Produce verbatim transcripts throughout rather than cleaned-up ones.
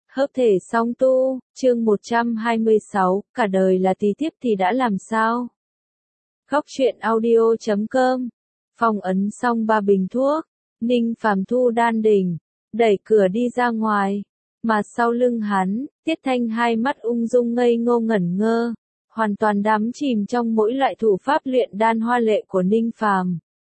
Hợp thể song tu, chương một trăm hai mươi sáu, cả đời là tí tiếp thì đã làm sao? Góc truyện audio chấm com. Phong ấn xong ba bình thuốc, Ninh Phàm thu đan đỉnh, đẩy cửa đi ra ngoài, mà sau lưng hắn, Tiết Thanh hai mắt ung dung ngây ngô ngẩn ngơ, hoàn toàn đắm chìm trong mỗi loại thủ pháp luyện đan hoa lệ của Ninh Phàm.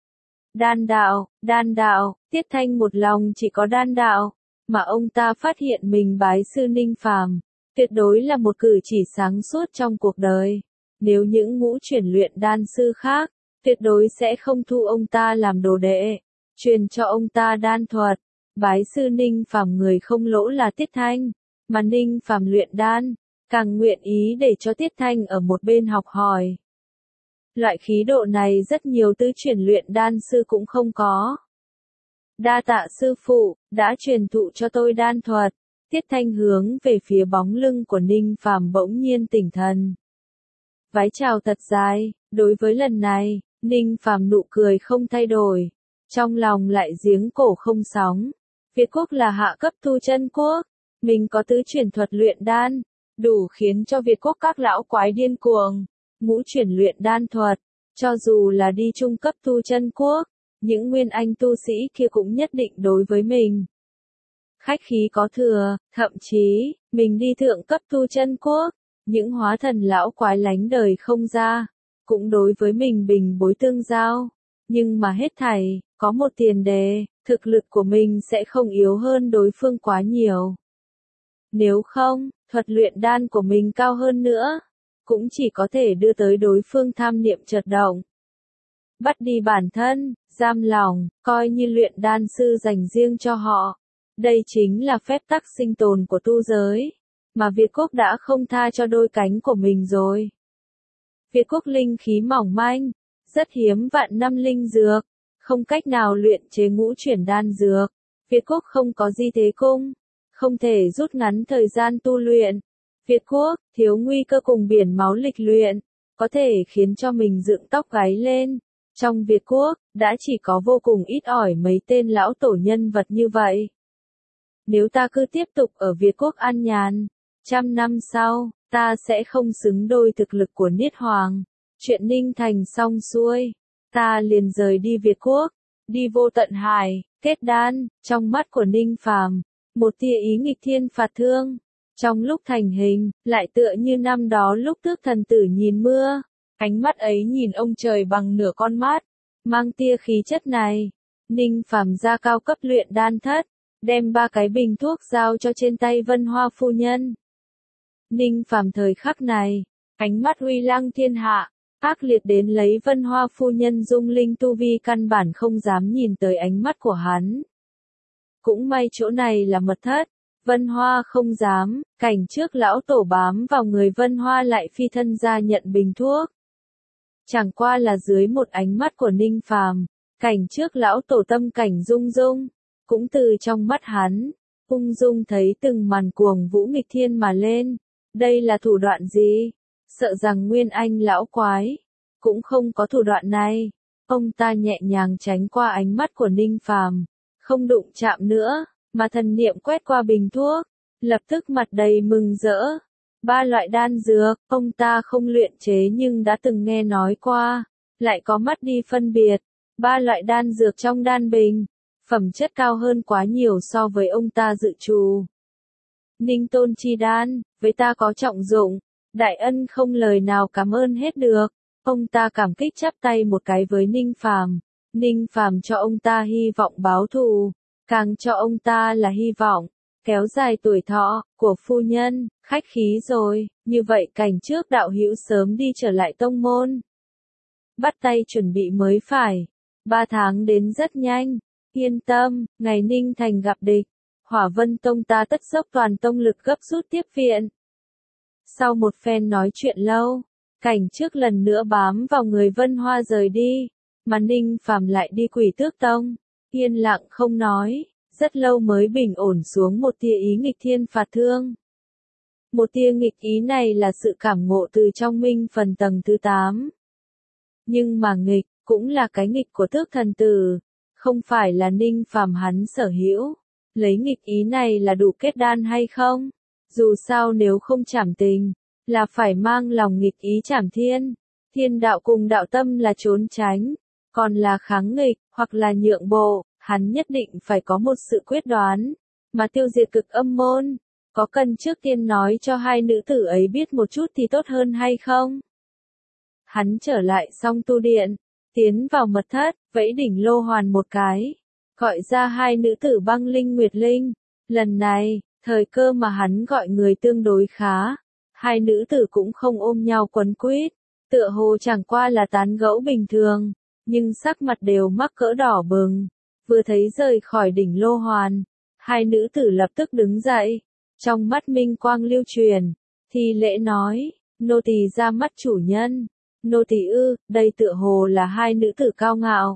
Đan đạo, đan đạo, Tiết Thanh một lòng chỉ có đan đạo, mà ông ta phát hiện mình bái sư Ninh Phàm, tuyệt đối là một cử chỉ sáng suốt trong cuộc đời. Nếu những ngũ chuyển luyện đan sư khác, tuyệt đối sẽ không thu ông ta làm đồ đệ, truyền cho ông ta đan thuật. Bái sư Ninh Phàm người không lỗ là Tiết Thanh, mà Ninh Phàm luyện đan, càng nguyện ý để cho Tiết Thanh ở một bên học hỏi. Loại khí độ này rất nhiều tứ chuyển luyện đan sư cũng không có. Đa tạ sư phụ, đã truyền thụ cho tôi đan thuật. Tiết Thanh hướng về phía bóng lưng của Ninh Phàm bỗng nhiên tỉnh thần. Vái chào thật dài, đối với lần này, Ninh Phàm nụ cười không thay đổi, trong lòng lại giếng cổ không sóng. Việt quốc là hạ cấp tu chân quốc, mình có tứ chuyển thuật luyện đan, đủ khiến cho Việt quốc các lão quái điên cuồng. Ngũ chuyển luyện đan thuật, cho dù là đi trung cấp tu chân quốc, những nguyên anh tu sĩ kia cũng nhất định đối với mình khách khí có thừa, thậm chí, mình đi thượng cấp tu chân quốc, những hóa thần lão quái lánh đời không ra, cũng đối với mình bình bối tương giao. Nhưng mà hết thảy, có một tiền đề, thực lực của mình sẽ không yếu hơn đối phương quá nhiều. Nếu không, thuật luyện đan của mình cao hơn nữa, cũng chỉ có thể đưa tới đối phương tham niệm chợt động. Bắt đi bản thân, giam lòng, coi như luyện đan sư dành riêng cho họ. Đây chính là phép tắc sinh tồn của tu giới, mà Việt quốc đã không tha cho đôi cánh của mình rồi. Việt quốc linh khí mỏng manh, rất hiếm vạn năm linh dược, không cách nào luyện chế ngũ chuyển đan dược. Việt quốc không có di thế cung, không thể rút ngắn thời gian tu luyện. Việt quốc thiếu nguy cơ cùng biển máu lịch luyện, có thể khiến cho mình dựng tóc gáy lên. Trong Việt quốc, đã chỉ có vô cùng ít ỏi mấy tên lão tổ nhân vật như vậy. Nếu ta cứ tiếp tục ở Việt quốc an nhàn, trăm năm sau, ta sẽ không xứng đôi thực lực của Niết Hoàng. Chuyện Ninh Thành xong xuôi, ta liền rời đi Việt quốc, đi vô tận hải, kết đan. Trong mắt của Ninh Phàm, một tia ý nghịch thiên phạt thương. Trong lúc thành hình, lại tựa như năm đó lúc Tước thần tử nhìn mưa. Ánh mắt ấy nhìn ông trời bằng nửa con mắt, mang tia khí chất này. Ninh Phàm ra cao cấp luyện đan thất, đem ba cái bình thuốc giao cho trên tay Vân Hoa phu nhân. Ninh Phàm thời khắc này, ánh mắt uy lăng thiên hạ, ác liệt đến lấy Vân Hoa phu nhân dung linh tu vi căn bản không dám nhìn tới ánh mắt của hắn. Cũng may chỗ này là mật thất, Vân Hoa không dám, cảnh trước lão tổ bám vào người Vân Hoa lại phi thân ra nhận bình thuốc. Chẳng qua là dưới một ánh mắt của Ninh Phàm, cảnh trước lão tổ tâm cảnh rung rung, cũng từ trong mắt hắn, ung dung thấy từng màn cuồng vũ nghịch thiên mà lên. Đây là thủ đoạn gì? Sợ rằng Nguyên Anh lão quái cũng không có thủ đoạn này. Ông ta nhẹ nhàng tránh qua ánh mắt của Ninh Phàm, không đụng chạm nữa, mà thần niệm quét qua bình thuốc, lập tức mặt đầy mừng rỡ. Ba loại đan dược, ông ta không luyện chế nhưng đã từng nghe nói qua, lại có mắt đi phân biệt. Ba loại đan dược trong đan bình, phẩm chất cao hơn quá nhiều so với ông ta dự trù. Ninh tôn chi đan, với ta có trọng dụng, đại ân không lời nào cảm ơn hết được. Ông ta cảm kích chắp tay một cái với Ninh Phàm. Ninh Phàm cho ông ta hy vọng báo thù, càng cho ông ta là hy vọng kéo dài tuổi thọ của phu nhân. Khách khí rồi, như vậy cảnh trước đạo hữu sớm đi trở lại tông môn. Bắt tay chuẩn bị mới phải. Ba tháng đến rất nhanh. Yên tâm, ngày Ninh Thành gặp địch, Hỏa Vân Tông ta tất dốc toàn tông lực gấp rút tiếp viện. Sau một phen nói chuyện lâu, cảnh trước lần nữa bám vào người Vân Hoa rời đi, mà Ninh Phàm lại đi Quỷ Tước Tông, yên lặng không nói, rất lâu mới bình ổn xuống một tia ý nghịch thiên phạt thương. Một tia nghịch ý này là sự cảm ngộ từ trong minh phần tầng thứ tám. Nhưng mà nghịch, cũng là cái nghịch của Tước thần tử, không phải là Ninh Phàm hắn sở hữu. Lấy nghịch ý này là đủ kết đan hay không? Dù sao nếu không trảm tình, là phải mang lòng nghịch ý trảm thiên. Thiên đạo cùng đạo tâm là trốn tránh, còn là kháng nghịch, hoặc là nhượng bộ, hắn nhất định phải có một sự quyết đoán, mà tiêu diệt cực âm môn. Có cần trước tiên nói cho hai nữ tử ấy biết một chút thì tốt hơn hay không? Hắn trở lại song tu điện, tiến vào mật thất, vẫy đỉnh lô hoàn một cái, gọi ra hai nữ tử Băng Linh Nguyệt Linh. Lần này, thời cơ mà hắn gọi người tương đối khá, hai nữ tử cũng không ôm nhau quấn quýt, tựa hồ chẳng qua là tán gẫu bình thường, nhưng sắc mặt đều mắc cỡ đỏ bừng. Vừa thấy rời khỏi đỉnh lô hoàn, hai nữ tử lập tức đứng dậy, trong mắt minh quang lưu truyền, thi lễ nói, nô tỳ ra mắt chủ nhân. Nô tỳ ư, đây tựa hồ là hai nữ tử cao ngạo.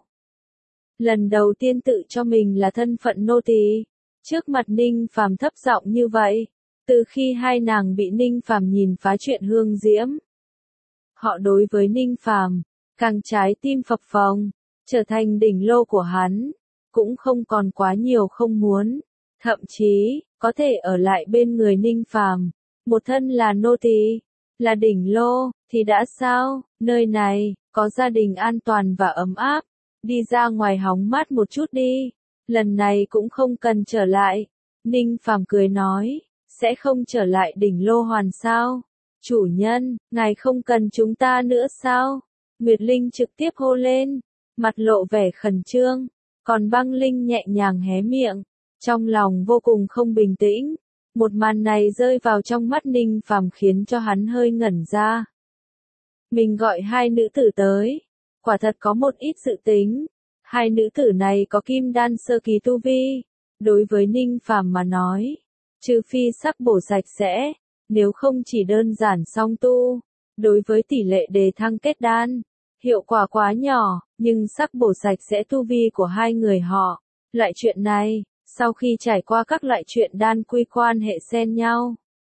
Lần đầu tiên tự cho mình là thân phận nô tỳ, trước mặt Ninh Phàm thấp giọng như vậy, từ khi hai nàng bị Ninh Phàm nhìn phá chuyện hương diễm. Họ đối với Ninh Phàm, càng trái tim phập phồng, trở thành đỉnh lô của hắn, cũng không còn quá nhiều không muốn, thậm chí, có thể ở lại bên người Ninh Phàm, một thân là nô tỳ, là đỉnh lô, thì đã sao, nơi này, có gia đình an toàn và ấm áp, đi ra ngoài hóng mát một chút đi, lần này cũng không cần trở lại. Ninh Phàm cười nói, sẽ không trở lại đỉnh lô hoàn sao? Chủ nhân, ngài không cần chúng ta nữa sao? Nguyệt Linh trực tiếp hô lên, mặt lộ vẻ khẩn trương, còn Băng Linh nhẹ nhàng hé miệng, trong lòng vô cùng không bình tĩnh. Một màn này rơi vào trong mắt Ninh Phàm khiến cho hắn hơi ngẩn ra. Mình gọi hai nữ tử tới, quả thật có một ít dự tính. Hai nữ tử này có kim đan sơ kỳ tu vi, đối với Ninh Phàm mà nói, trừ phi sắc bổ sạch sẽ, nếu không chỉ đơn giản song tu. Đối với tỷ lệ đề thăng kết đan, hiệu quả quá nhỏ, nhưng sắc bổ sạch sẽ tu vi của hai người họ, loại chuyện này, sau khi trải qua các loại chuyện đan quy quan hệ xen nhau,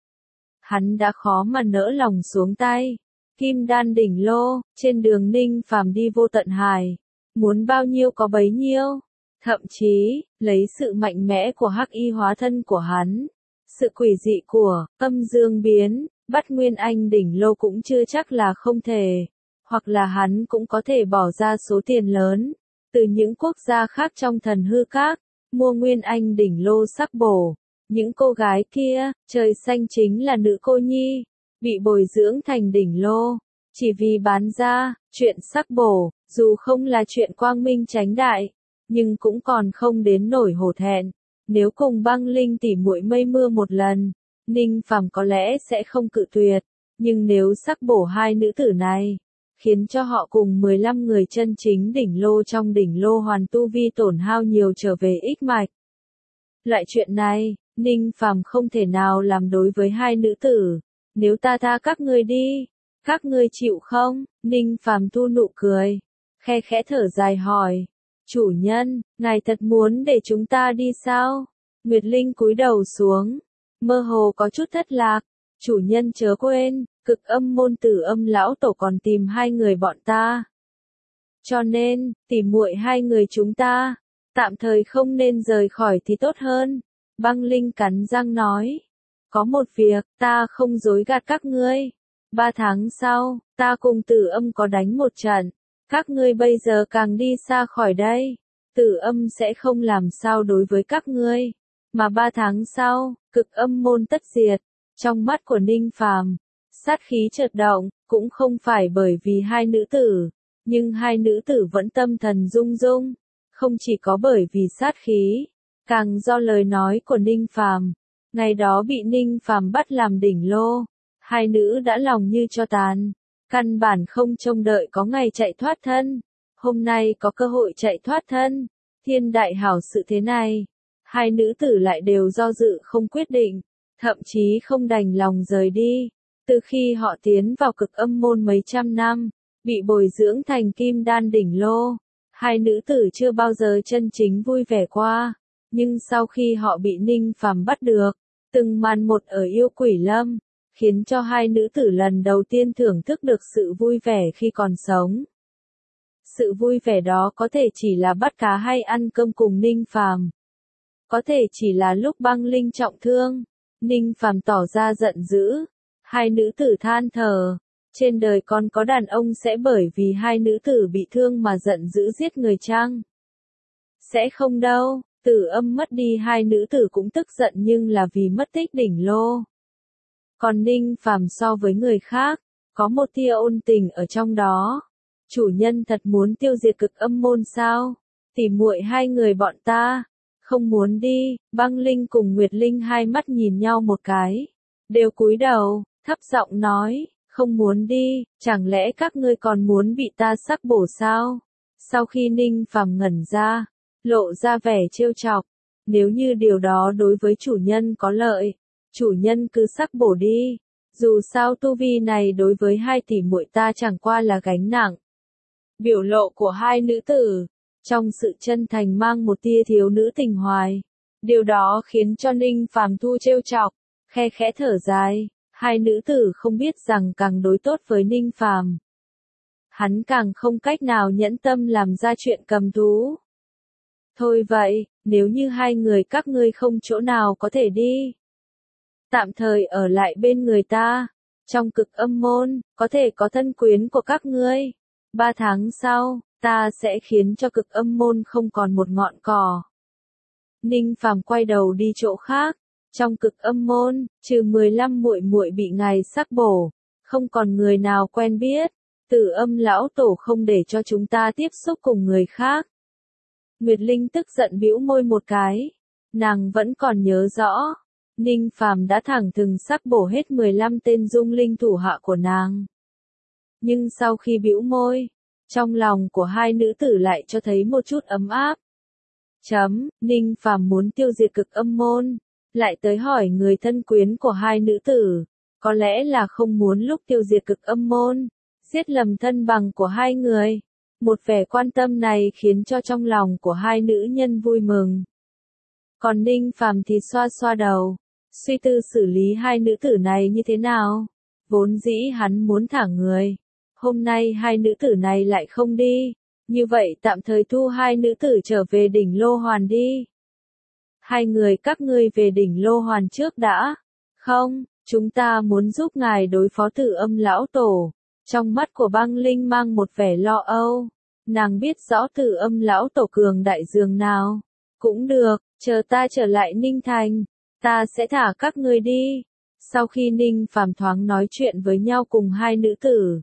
hắn đã khó mà nỡ lòng xuống tay. Kim đan đỉnh lô, trên đường Ninh Phàm đi vô tận hải, muốn bao nhiêu có bấy nhiêu, thậm chí, lấy sự mạnh mẽ của hắc y hóa thân của hắn, sự quỷ dị của âm dương biến, bắt Nguyên Anh đỉnh lô cũng chưa chắc là không thể, hoặc là hắn cũng có thể bỏ ra số tiền lớn, từ những quốc gia khác trong thần hư các, mua Nguyên Anh đỉnh lô sắc bổ. Những cô gái kia, trời xanh chính là nữ cô nhi, bị bồi dưỡng thành đỉnh lô, chỉ vì bán ra, chuyện sắc bổ, dù không là chuyện quang minh chánh đại, nhưng cũng còn không đến nổi hổ thẹn. Nếu cùng Băng Linh tỉ muội mây mưa một lần, Ninh Phàm có lẽ sẽ không cự tuyệt, nhưng nếu sắc bổ hai nữ tử này, khiến cho họ cùng mười lăm người chân chính đỉnh lô trong đỉnh lô hoàn tu vi tổn hao nhiều trở về ích mạch. Loại chuyện này, Ninh Phàm không thể nào làm đối với hai nữ tử. Nếu ta tha các ngươi đi, các ngươi chịu không? Ninh Phàm thu nụ cười, khe khẽ thở dài hỏi, chủ nhân, ngài thật muốn để chúng ta đi sao? Nguyệt Linh cúi đầu xuống, mơ hồ có chút thất lạc, chủ nhân chớ quên, cực âm môn Tử Âm lão tổ còn tìm hai người bọn ta. Cho nên, tìm muội hai người chúng ta, tạm thời không nên rời khỏi thì tốt hơn. Băng Linh cắn răng nói, có một việc, ta không dối gạt các ngươi. Ba tháng sau, ta cùng Tử Âm có đánh một trận. Các ngươi bây giờ càng đi xa khỏi đây, Tử Âm sẽ không làm sao đối với các ngươi. Mà ba tháng sau, cực âm môn tất diệt. Trong mắt của Ninh Phàm, sát khí chợt động, cũng không phải bởi vì hai nữ tử, nhưng hai nữ tử vẫn tâm thần rung rung. Không chỉ có bởi vì sát khí, càng do lời nói của Ninh Phàm. Ngày đó bị Ninh Phàm bắt làm đỉnh lô, hai nữ đã lòng như tro tàn, căn bản không trông đợi có ngày chạy thoát thân. Hôm nay có cơ hội chạy thoát thân, thiên đại hảo sự thế này, hai nữ tử lại đều do dự không quyết định, thậm chí không đành lòng rời đi. Từ khi họ tiến vào cực âm môn mấy trăm năm, bị bồi dưỡng thành kim đan đỉnh lô, hai nữ tử chưa bao giờ chân chính vui vẻ qua. Nhưng sau khi họ bị Ninh Phàm bắt được, từng màn một ở yêu quỷ lâm, khiến cho hai nữ tử lần đầu tiên thưởng thức được sự vui vẻ khi còn sống. Sự vui vẻ đó có thể chỉ là bắt cá hay ăn cơm cùng Ninh Phàm. Có thể chỉ là lúc băng linh trọng thương. Ninh Phàm tỏ ra giận dữ. Hai nữ tử than thở. Trên đời còn có đàn ông sẽ bởi vì hai nữ tử bị thương mà giận dữ giết người chăng? Sẽ không đâu, Tử Âm mất đi hai nữ tử cũng tức giận nhưng là vì mất tích đỉnh lô. Còn Ninh Phàm so với người khác, có một tia ôn tình ở trong đó. Chủ nhân thật muốn tiêu diệt Cực Âm môn sao? Tỉ muội hai người bọn ta, không muốn đi. Băng Linh cùng Nguyệt Linh hai mắt nhìn nhau một cái, đều cúi đầu, thấp giọng nói, không muốn đi, chẳng lẽ các ngươi còn muốn bị ta sắc bổ sao? Sau khi Ninh Phàm ngẩn ra, lộ ra vẻ trêu chọc, nếu như điều đó đối với chủ nhân có lợi, chủ nhân cứ sắc bổ đi, dù sao tu vi này đối với hai tỷ muội ta chẳng qua là gánh nặng. Biểu lộ của hai nữ tử, trong sự chân thành mang một tia thiếu nữ tình hoài, điều đó khiến cho Ninh Phàm thu trêu chọc, khe khẽ thở dài, hai nữ tử không biết rằng càng đối tốt với Ninh Phàm, hắn càng không cách nào nhẫn tâm làm ra chuyện cầm thú. Thôi vậy, nếu như hai người các ngươi không chỗ nào có thể đi, tạm thời ở lại bên người ta, trong Cực Âm môn, có thể có thân quyến của các ngươi. Ba tháng sau, ta sẽ khiến cho Cực Âm môn không còn một ngọn cỏ. Ninh Phàm quay đầu đi chỗ khác, trong Cực Âm môn, trừ mười lăm muội muội bị ngài sắc bổ, không còn người nào quen biết. Tử Âm lão tổ không để cho chúng ta tiếp xúc cùng người khác. Nguyệt Linh tức giận bĩu môi một cái, nàng vẫn còn nhớ rõ, Ninh Phàm đã thẳng thừng sắc bổ hết mười lăm tên dung linh thủ hạ của nàng. Nhưng sau khi bĩu môi, trong lòng của hai nữ tử lại cho thấy một chút ấm áp. Chấm, Ninh Phàm muốn tiêu diệt Cực Âm môn, lại tới hỏi người thân quyến của hai nữ tử, có lẽ là không muốn lúc tiêu diệt Cực Âm môn, giết lầm thân bằng của hai người. Một vẻ quan tâm này khiến cho trong lòng của hai nữ nhân vui mừng. Còn Ninh Phàm thì xoa xoa đầu, suy tư xử lý hai nữ tử này như thế nào. Vốn dĩ hắn muốn thả người, hôm nay hai nữ tử này lại không đi, như vậy tạm thời thu hai nữ tử trở về đỉnh Lô Hoàn đi. Hai người các ngươi về đỉnh Lô Hoàn trước đã. Không, chúng ta muốn giúp ngài đối phó Tử Âm lão tổ. Trong mắt của Băng Linh mang một vẻ lo âu, nàng biết rõ Tử Âm lão tổ cường đại dường nào. Cũng được, chờ ta trở lại Ninh Thành, ta sẽ thả các ngươi đi. Sau khi Ninh Phàm thoáng nói chuyện với nhau cùng hai nữ tử,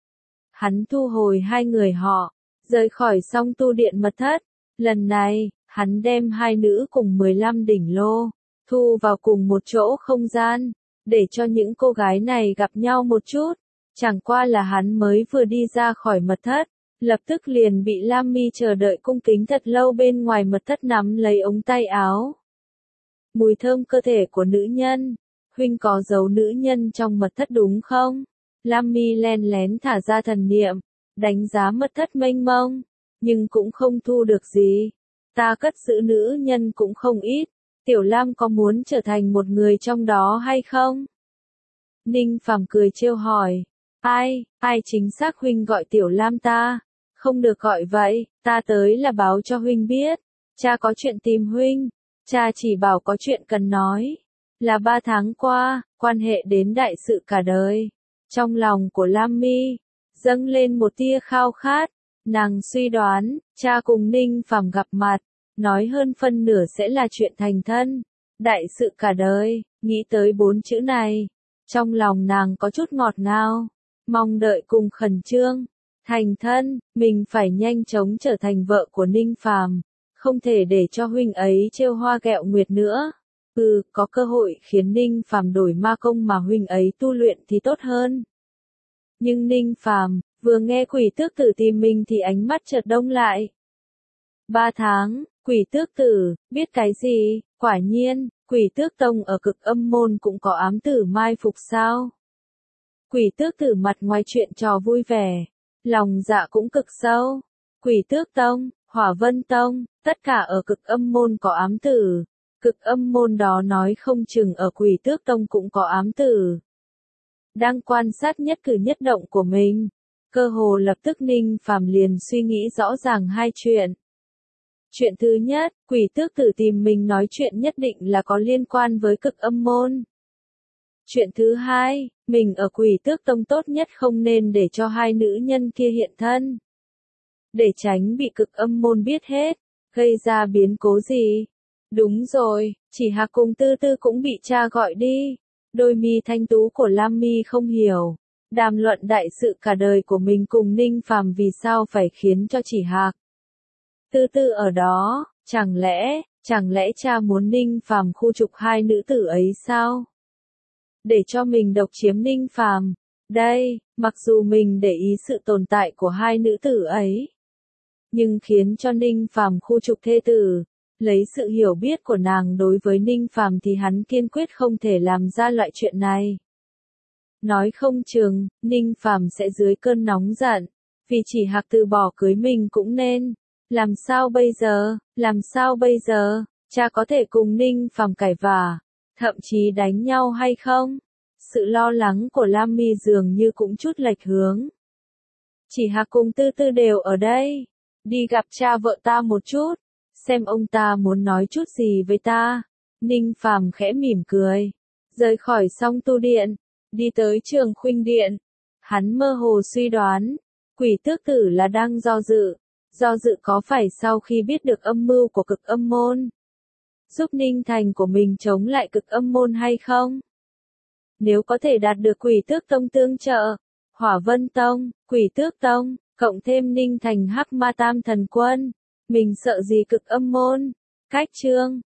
hắn thu hồi hai người họ, rời khỏi Song Tu Điện mật thất. Lần này, hắn đem hai nữ cùng mười lăm đỉnh lô, thu vào cùng một chỗ không gian, để cho những cô gái này gặp nhau một chút. Chẳng qua là hắn mới vừa đi ra khỏi mật thất, lập tức liền bị Lam Mi chờ đợi cung kính thật lâu bên ngoài mật thất nắm lấy ống tay áo. Mùi thơm cơ thể của nữ nhân, huynh có giấu nữ nhân trong mật thất đúng không? Lam Mi len lén thả ra thần niệm, đánh giá mật thất mênh mông, nhưng cũng không thu được gì. Ta cất giữ nữ nhân cũng không ít, Tiểu Lam có muốn trở thành một người trong đó hay không? Ninh Phàm cười trêu hỏi. Ai, ai chính xác huynh gọi Tiểu Lam ta? Không được gọi vậy, ta tới là báo cho huynh biết. Cha có chuyện tìm huynh, cha chỉ bảo có chuyện cần nói. Là ba tháng qua, quan hệ đến đại sự cả đời. Trong lòng của Lam Mi, dâng lên một tia khao khát. Nàng suy đoán, cha cùng Ninh Phàm gặp mặt, nói hơn phân nửa sẽ là chuyện thành thân. Đại sự cả đời, nghĩ tới bốn chữ này. Trong lòng nàng có chút ngọt ngào, mong đợi cùng khẩn trương. Thành thân, mình phải nhanh chóng trở thành vợ của Ninh Phàm, không thể để cho huynh ấy trêu hoa ghẹo nguyệt nữa. Ừ, có cơ hội khiến Ninh Phàm đổi ma công mà huynh ấy tu luyện thì tốt hơn. Nhưng Ninh Phàm vừa nghe Quỷ Tước Tử tìm mình thì ánh mắt chợt đông lại. Ba tháng, Quỷ Tước Tử, biết cái gì? Quả nhiên, Quỷ Tước Tông ở Cực Âm môn cũng có ám tử mai phục sao? Quỷ Tước Tử mặt ngoài chuyện trò vui vẻ, lòng dạ cũng cực sâu. Quỷ Tước Tông, Hỏa Vân Tông, tất cả ở Cực Âm môn có ám tử. Cực Âm môn đó nói không chừng ở Quỷ Tước Tông cũng có ám tử. Đang quan sát nhất cử nhất động của mình, cơ hồ lập tức Ninh Phàm liền suy nghĩ rõ ràng hai chuyện. Chuyện thứ nhất, quỷ tước tử tìm mình nói chuyện nhất định là có liên quan với cực âm môn. Chuyện thứ hai, mình ở quỷ tước tông tốt nhất không nên để cho hai nữ nhân kia hiện thân. Để tránh bị cực âm môn biết hết, gây ra biến cố gì. Đúng rồi, chỉ Hạc cùng Tư Tư cũng bị cha gọi đi. Đôi mi thanh tú của Lam Mi không hiểu. Đàm luận đại sự cả đời của mình cùng Ninh Phàm vì sao phải khiến cho chỉ Hạc. Tư Tư ở đó, chẳng lẽ, chẳng lẽ cha muốn Ninh Phàm khu trục hai nữ tử ấy sao? Để cho mình độc chiếm Ninh Phàm. Đây, mặc dù mình để ý sự tồn tại của hai nữ tử ấy, nhưng khiến cho Ninh Phàm khu trục thê tử, lấy sự hiểu biết của nàng đối với Ninh Phàm thì hắn kiên quyết không thể làm ra loại chuyện này. Nói không chừng, Ninh Phàm sẽ dưới cơn nóng giận, vì chỉ Hạc từ bỏ cưới mình cũng nên. Làm sao bây giờ, làm sao bây giờ, cha có thể cùng Ninh Phàm cãi vả, thậm chí đánh nhau hay không? Sự lo lắng của Lam Mi dường như cũng chút lệch hướng. Chỉ Hạc cùng Tư Tư đều ở đây. Đi gặp cha vợ ta một chút, xem ông ta muốn nói chút gì với ta. Ninh Phàm khẽ mỉm cười, rời khỏi Song Tu Điện, đi tới Trường Khuynh Điện. Hắn mơ hồ suy đoán, quỷ tước tử là đang do dự. Do dự có phải sau khi biết được âm mưu của cực âm môn, giúp Ninh Thành của mình chống lại cực âm môn hay không? Nếu có thể đạt được quỷ tước tông tương trợ, Hỏa Vân Tông, quỷ tước tông, cộng thêm Ninh Thành Hắc Ma Tam Thần Quân, mình sợ gì cực âm môn? Cách chương